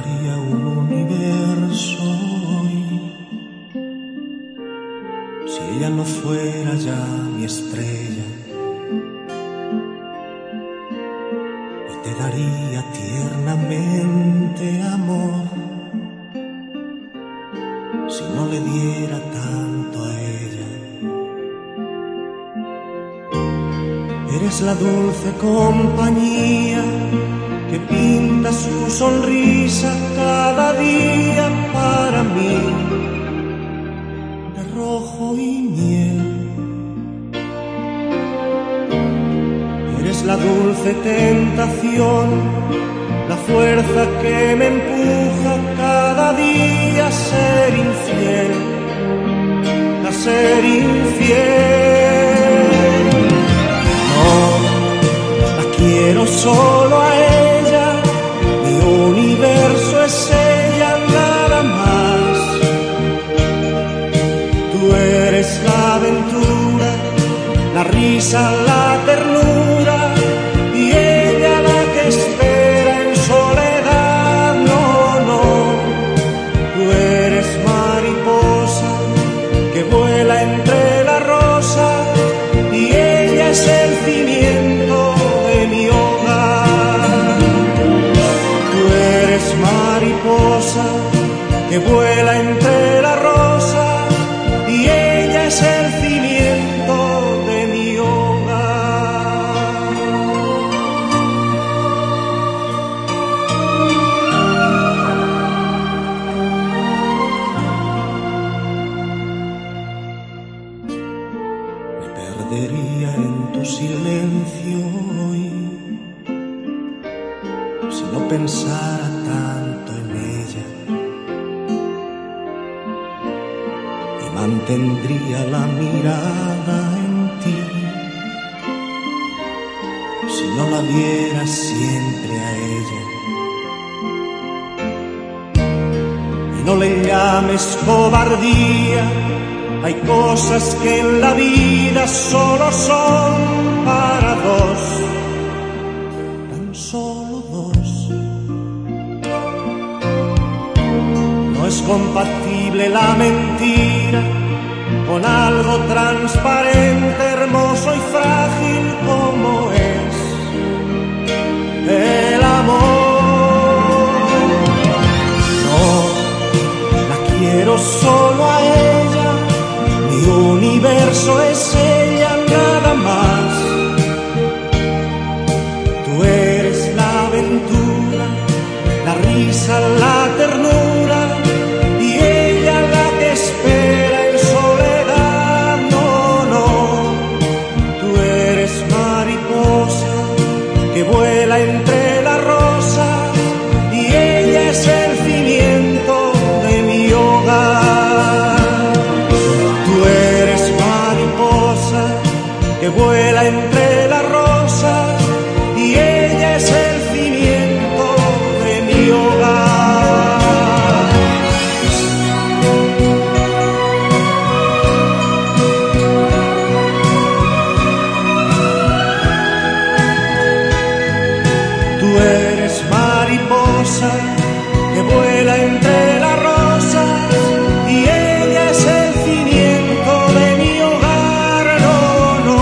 daría un universo hoy si ella no fuera ya mi estrella, y te daría tiernamente amor si no le diera tanto a ella. Eres la dulce compañía que pinta su sonrisa cada día para mí de rojo y miel. Eres la dulce tentación, la fuerza que me empuja cada día a ser infiel, a ser infiel. No, la quiero solo a ella, mi universo es ella, nada más. Tú eres la aventura, la risa, la ternura, y ella la que espera en soledad. No, no, tú eres mariposa que vuela entre las rosas, y ella es el cimiento de mi hogar. Tú eres mariposa que vuela entre las rosas, y ella es el cimiento de mi hogar. Me perdería en tu silencio hoy si no pensara tanto en ella, y mantendría la mirada en ti si no la viera siempre a ella. Y no le llames cobardía, hay cosas que en la vida solo son para dos, tan solo dos. No es compatible la mentira con algo transparente, hermoso y frágil como es el amor. No, la quiero solo a ella, mi universo es ella, nada más. Tú eres la aventura, la risa, la ternura, y ella la que espera en soledad. No, no, tú eres mariposa que vuela entre las rosas, y ella es el cimiento de mi hogar. Tú eres mariposa que vuela entre las rosas, y ella es el cimiento de mi hogar. Tú eres mariposa que vuela entre las rosas, y ella es el cimiento de mi hogar. No, no,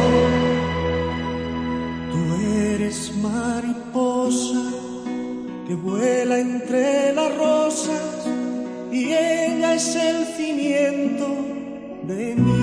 tú eres mariposa que vuela entre las rosas, y ella es el cimiento de mi